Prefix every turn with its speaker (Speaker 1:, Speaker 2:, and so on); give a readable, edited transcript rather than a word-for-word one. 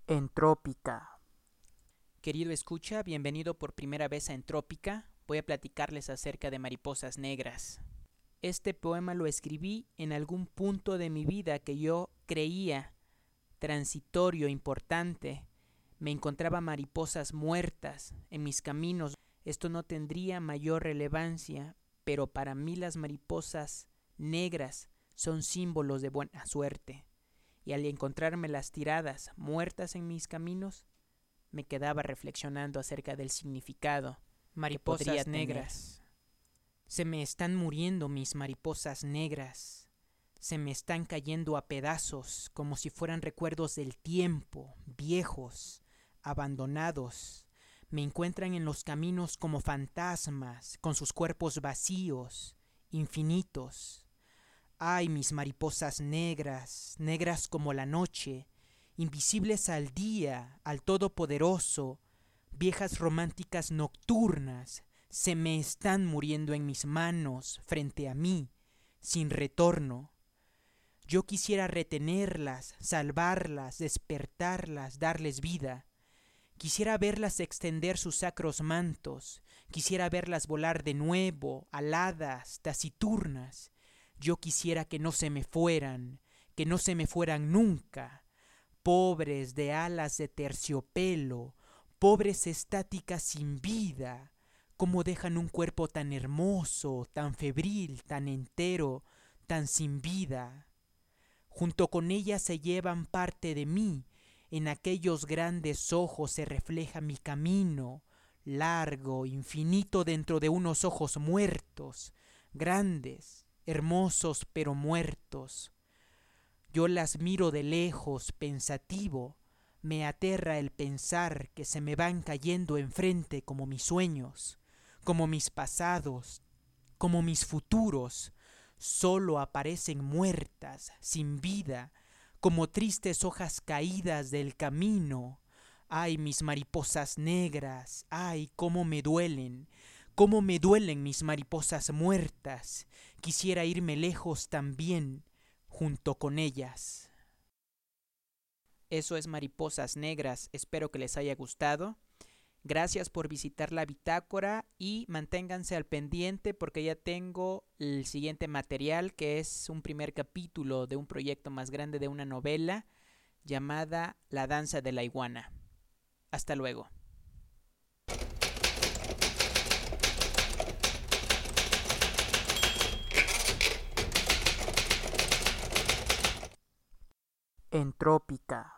Speaker 1: Entrópica.
Speaker 2: Querido escucha, bienvenido por primera vez a Entrópica. Voy a platicarles acerca de mariposas negras. Este poema lo escribí en algún punto de mi vida que yo creía transitorio, importante. Me encontraba mariposas muertas en mis caminos. Esto no tendría mayor relevancia, pero para mí las mariposas negras son símbolos de buena suerte. Y al encontrármelas tiradas, muertas en mis caminos, me quedaba reflexionando acerca del significado. Mariposas negras. Se me están muriendo mis mariposas negras. Se me están cayendo a pedazos como si fueran recuerdos del tiempo, viejos, abandonados. Me encuentran en los caminos como fantasmas, con sus cuerpos vacíos, infinitos. Ay, mis mariposas negras, negras como la noche, invisibles al día, al Todopoderoso, viejas románticas nocturnas, se me están muriendo en mis manos, frente a mí, sin retorno. Yo quisiera retenerlas, salvarlas, despertarlas, darles vida. Quisiera verlas extender sus sacros mantos, quisiera verlas volar de nuevo, aladas, taciturnas. Yo quisiera que no se me fueran nunca. Pobres de alas de terciopelo, pobres estáticas sin vida, cómo dejan un cuerpo tan hermoso, tan febril, tan entero, tan sin vida. Junto con ellas se llevan parte de mí, en aquellos grandes ojos se refleja mi camino, largo, infinito dentro de unos ojos muertos, grandes, hermosos pero muertos. Yo las miro de lejos, pensativo, me aterra el pensar que se me van cayendo enfrente como mis sueños, como mis pasados, como mis futuros, solo aparecen muertas, sin vida, como tristes hojas caídas del camino. Ay, mis mariposas negras, ay, cómo me duelen mis mariposas muertas. Quisiera irme lejos también, junto con ellas. Eso es Mariposas Negras, espero que les haya gustado. Gracias por visitar la bitácora y manténganse al pendiente porque ya tengo el siguiente material, que es un primer capítulo de un proyecto más grande de una novela llamada La danza de la iguana. Hasta luego.
Speaker 1: Entrópica.